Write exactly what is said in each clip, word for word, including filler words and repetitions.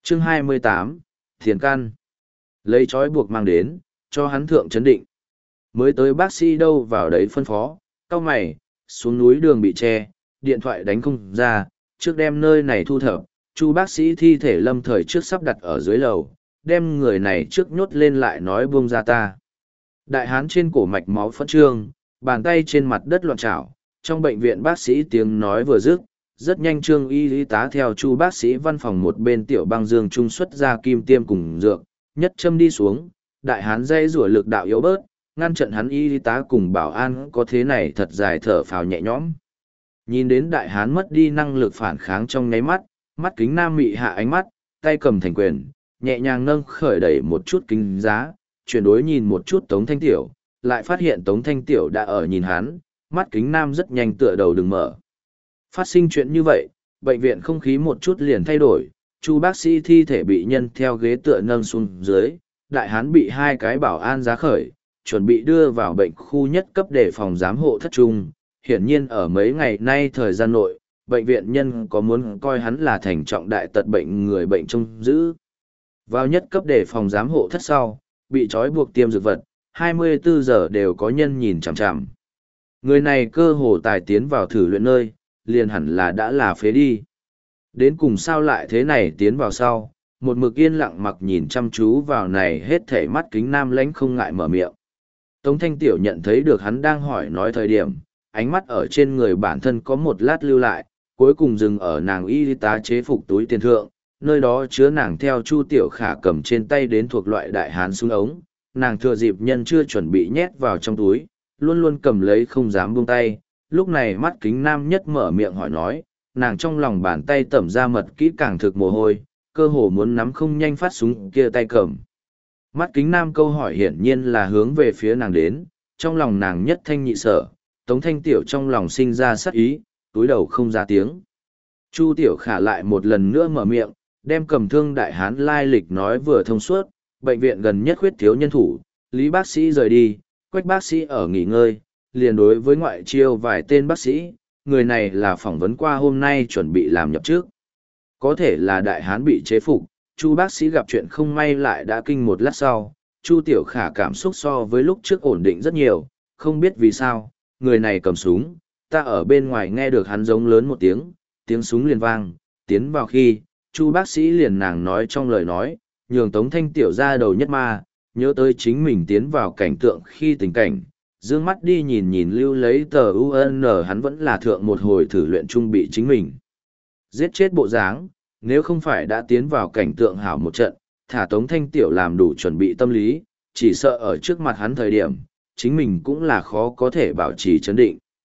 Chương hai mươi tám, Thiền Căn. Lấy trói buộc mang đến, cho hắn thượng chấn định. Mới tới bác sĩ đâu vào đấy phân phó, cau mày, xuống núi đường bị che, điện thoại đánh không ra, trước đem nơi này thu thập, chu bác sĩ thi thể lâm thời trước sắp đặt ở dưới lầu, đem người này trước nhốt lên lại nói buông ra ta. Đại hán trên cổ mạch máu phẫn trương, bàn tay trên mặt đất loạn trảo, trong bệnh viện bác sĩ tiếng nói vừa dứt, rất nhanh trương y y tá theo chu bác sĩ văn phòng một bên tiểu băng dương trung xuất ra kim tiêm cùng dược, nhất châm đi xuống, đại hán dây rủa lực đạo yếu bớt, ngăn trận hắn y y tá cùng bảo an có thế này thật dài thở phào nhẹ nhõm. Nhìn đến đại hán mất đi năng lực phản kháng trong nháy mắt, mắt kính nam mị hạ ánh mắt, tay cầm thành quyền, nhẹ nhàng nâng khởi đẩy một chút kính giá, chuyển đối nhìn một chút Tống Thanh Tiểu, lại phát hiện Tống Thanh Tiểu đã ở nhìn hắn, mắt kính nam rất nhanh tựa đầu đừng mở. Phát sinh chuyện như vậy, bệnh viện không khí một chút liền thay đổi, chu bác sĩ thi thể bị nhân theo ghế tựa nâng xuống dưới, đại hán bị hai cái bảo an giá khởi, chuẩn bị đưa vào bệnh khu nhất cấp để phòng giám hộ thất trung. Hiển nhiên ở mấy ngày nay thời gian nội, bệnh viện nhân có muốn coi hắn là thành trọng đại tật bệnh người bệnh trông giữ. Vào nhất cấp để phòng giám hộ thất sau, bị trói buộc tiêm dược vật, hai mươi bốn giờ đều có nhân nhìn chằm chằm. Người này cơ hồ tài tiến vào thử luyện nơi, liền hẳn là đã là phế đi. Đến cùng sao lại thế này tiến vào sau, một mực yên lặng mặc nhìn chăm chú vào này hết thể mắt kính nam lãnh không ngại mở miệng. Tống Thanh Tiểu nhận thấy được hắn đang hỏi nói thời điểm, ánh mắt ở trên người bản thân có một lát lưu lại, cuối cùng dừng ở nàng y tá chế phục túi tiền thượng, nơi đó chứa nàng theo Chu Tiểu Khả cầm trên tay đến thuộc loại đại hán súng ống, nàng thừa dịp nhân chưa chuẩn bị nhét vào trong túi, luôn luôn cầm lấy không dám buông tay, lúc này mắt kính nam nhất mở miệng hỏi nói, nàng trong lòng bàn tay tẩm ra mật kỹ càng thực mồ hôi, cơ hồ muốn nắm không nhanh phát súng kia tay cầm. Mắt kính nam câu hỏi hiển nhiên là hướng về phía nàng đến, trong lòng nàng nhất thanh nhị sở, Tống Thanh Tiểu trong lòng sinh ra sát ý, túi đầu không ra tiếng. Chu Tiểu Khả lại một lần nữa mở miệng, đem cầm thương đại hán lai lịch nói vừa thông suốt, bệnh viện gần nhất khuyết thiếu nhân thủ, Lý bác sĩ rời đi, Quách bác sĩ ở nghỉ ngơi, liền đối với ngoại chiêu vài tên bác sĩ, người này là phỏng vấn qua hôm nay chuẩn bị làm nhập trước. Có thể là đại hán bị chế phục, Chu bác sĩ gặp chuyện không may lại đã kinh một lát sau, Chu Tiểu Khả cảm xúc so với lúc trước ổn định rất nhiều, không biết vì sao, người này cầm súng, ta ở bên ngoài nghe được hắn giống lớn một tiếng, tiếng súng liền vang, tiến vào khi, Chu bác sĩ liền nàng nói trong lời nói, nhường Tống Thanh Tiểu ra đầu nhất ma, nhớ tới chính mình tiến vào cảnh tượng khi tình cảnh, dương mắt đi nhìn nhìn lưu lấy tờ u en hắn vẫn là thượng một hồi thử luyện trung bị chính mình. Giết chết bộ dáng, nếu không phải đã tiến vào cảnh tượng hảo một trận, thả Tống Thanh Tiểu làm đủ chuẩn bị tâm lý, chỉ sợ ở trước mặt hắn thời điểm, chính mình cũng là khó có thể bảo trì chấn định.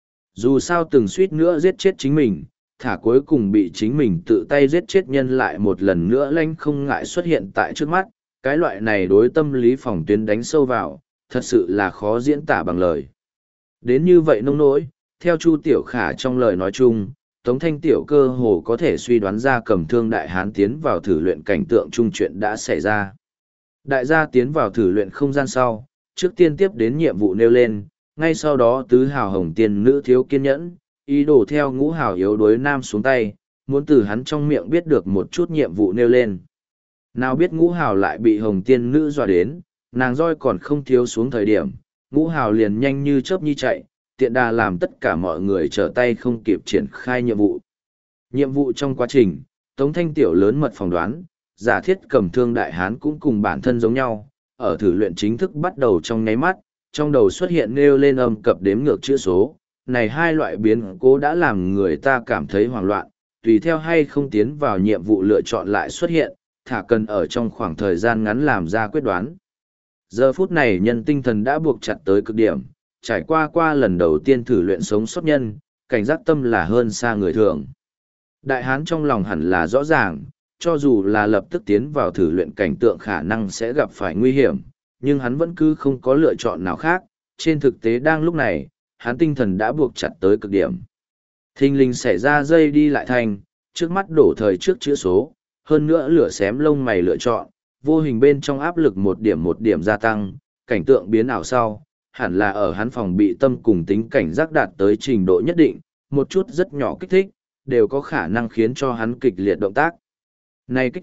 Dù sao từng suýt nữa giết chết chính mình, thả cuối cùng bị chính mình tự tay giết chết nhân lại một lần nữa lanh không ngại xuất hiện tại trước mắt, cái loại này đối tâm lý phòng tuyến đánh sâu vào, thật sự là khó diễn tả bằng lời. Đến như vậy nông nỗi, theo Chu Tiểu Khả trong lời nói chung, Tống Thanh Tiểu cơ hồ có thể suy đoán ra cầm thương đại hán tiến vào thử luyện cảnh tượng chung chuyện đã xảy ra. Đại gia tiến vào thử luyện không gian sau, trước tiên tiếp đến nhiệm vụ nêu lên, ngay sau đó tứ hào hồng tiên nữ thiếu kiên nhẫn, ý đồ theo ngũ hào yếu đuối nam xuống tay, muốn từ hắn trong miệng biết được một chút nhiệm vụ nêu lên. Nào biết ngũ hào lại bị hồng tiên nữ dọa đến, nàng roi còn không thiếu xuống thời điểm, ngũ hào liền nhanh như chớp nhi chạy, tiện đà làm tất cả mọi người trở tay không kịp triển khai nhiệm vụ. Nhiệm vụ trong quá trình, Tống Thanh Tiểu lớn mật phỏng đoán, giả thiết cầm thương đại hán cũng cùng bản thân giống nhau, ở thử luyện chính thức bắt đầu trong nháy mắt, trong đầu xuất hiện nêu lên âm cập đếm ngược chữ số, này hai loại biến cố đã làm người ta cảm thấy hoảng loạn, tùy theo hay không tiến vào nhiệm vụ lựa chọn lại xuất hiện, thả cần ở trong khoảng thời gian ngắn làm ra quyết đoán. Giờ phút này nhân tinh thần đã buộc chặt tới cực điểm, trải qua qua lần đầu tiên thử luyện sống sót nhân, cảnh giác tâm là hơn xa người thường. Đại hán trong lòng hẳn là rõ ràng, cho dù là lập tức tiến vào thử luyện cảnh tượng khả năng sẽ gặp phải nguy hiểm, nhưng hắn vẫn cứ không có lựa chọn nào khác, trên thực tế đang lúc này, hắn tinh thần đã buộc chặt tới cực điểm. Thình lình xảy ra dây đi lại thành, trước mắt đổ thời trước chữ số, hơn nữa lửa xém lông mày lựa chọn, vô hình bên trong áp lực một điểm một điểm gia tăng, cảnh tượng biến ảo sau, hẳn là ở hắn phòng bị tâm cùng tính cảnh giác đạt tới trình độ nhất định, một chút rất nhỏ kích thích, đều có khả năng khiến cho hắn kịch liệt động tác. Này kích thích,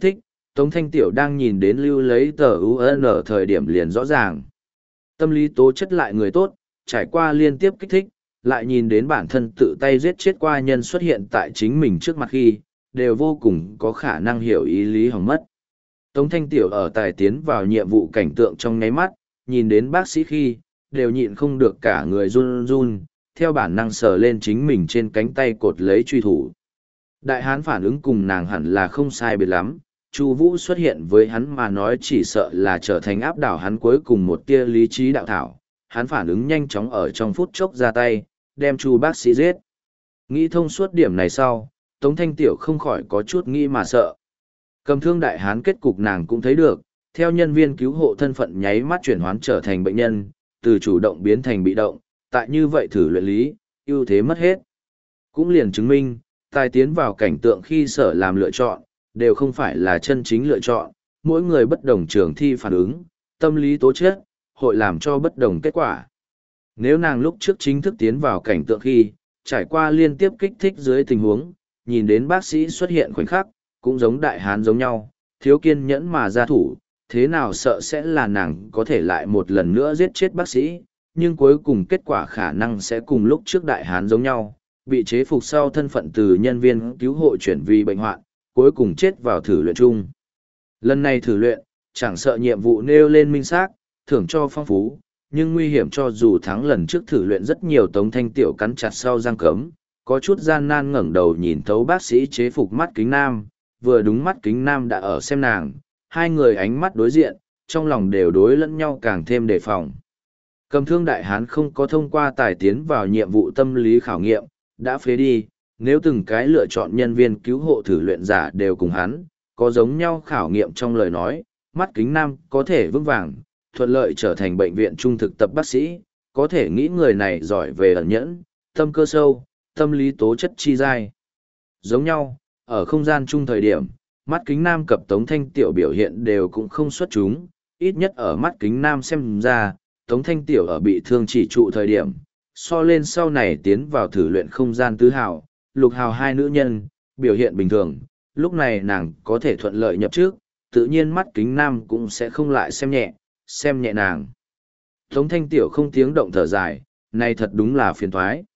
Tống Thanh Tiểu đang nhìn đến lưu lấy tờ u en ở thời điểm liền rõ ràng. Tâm lý tố chất lại người tốt, trải qua liên tiếp kích thích, lại nhìn đến bản thân tự tay giết chết qua nhân xuất hiện tại chính mình trước mặt khi, đều vô cùng có khả năng hiểu ý lý hỏng mất. Tống Thanh Tiểu ở tài tiến vào nhiệm vụ cảnh tượng trong nháy mắt, nhìn đến bác sĩ khi, đều nhịn không được cả người run run, theo bản năng sờ lên chính mình trên cánh tay cột lấy truy thủ. Đại hán phản ứng cùng nàng hẳn là không sai biệt lắm, Chu Vũ xuất hiện với hắn mà nói chỉ sợ là trở thành áp đảo hắn cuối cùng một tia lý trí đạo thảo, hắn phản ứng nhanh chóng ở trong phút chốc ra tay, đem Chu bác sĩ giết. Nghĩ thông suốt điểm này sau, Tống Thanh Tiểu không khỏi có chút nghĩ mà sợ. Cầm thương đại hán kết cục nàng cũng thấy được, theo nhân viên cứu hộ thân phận nháy mắt chuyển hoán trở thành bệnh nhân, từ chủ động biến thành bị động, tại như vậy thử luyện lý, ưu thế mất hết. Cũng liền chứng minh, tài tiến vào cảnh tượng khi sở làm lựa chọn, đều không phải là chân chính lựa chọn, mỗi người bất đồng trường thi phản ứng, tâm lý tố chất, hội làm cho bất đồng kết quả. Nếu nàng lúc trước chính thức tiến vào cảnh tượng khi, trải qua liên tiếp kích thích dưới tình huống, nhìn đến bác sĩ xuất hiện khoảnh khắc, cũng giống đại hán giống nhau, thiếu kiên nhẫn mà ra thủ, thế nào sợ sẽ là nàng có thể lại một lần nữa giết chết bác sĩ, nhưng cuối cùng kết quả khả năng sẽ cùng lúc trước đại hán giống nhau, bị chế phục sau thân phận từ nhân viên cứu hộ chuyển vì bệnh hoạn, cuối cùng chết vào thử luyện chung. Lần này thử luyện, chẳng sợ nhiệm vụ nêu lên minh xác, thưởng cho phong phú, nhưng nguy hiểm cho dù thắng lần trước thử luyện rất nhiều. Tống Thanh Tiểu cắn chặt sau răng cấm, có chút gian nan ngẩng đầu nhìn thấu bác sĩ chế phục mắt kính nam, vừa đúng mắt kính nam đã ở xem nàng, hai người ánh mắt đối diện, trong lòng đều đối lẫn nhau càng thêm đề phòng. Cầm thương đại hán không có thông qua tài tiến vào nhiệm vụ tâm lý khảo nghiệm, đã phế đi, nếu từng cái lựa chọn nhân viên cứu hộ thử luyện giả đều cùng hắn, có giống nhau khảo nghiệm trong lời nói, mắt kính nam có thể vững vàng, thuận lợi trở thành bệnh viện trung thực tập bác sĩ, có thể nghĩ người này giỏi về ẩn nhẫn, tâm cơ sâu, tâm lý tố chất chi dai. Giống nhau, ở không gian chung thời điểm, mắt kính nam cập Tống Thanh Tiểu biểu hiện đều cũng không xuất chúng, ít nhất ở mắt kính nam xem ra, Tống Thanh Tiểu ở bị thương chỉ trụ thời điểm, so lên sau này tiến vào thử luyện không gian tứ hào, lục hào hai nữ nhân, biểu hiện bình thường, lúc này nàng có thể thuận lợi nhập trước, tự nhiên mắt kính nam cũng sẽ không lại xem nhẹ, xem nhẹ nàng. Tống Thanh Tiểu không tiếng động thở dài, này thật đúng là phiền thoái.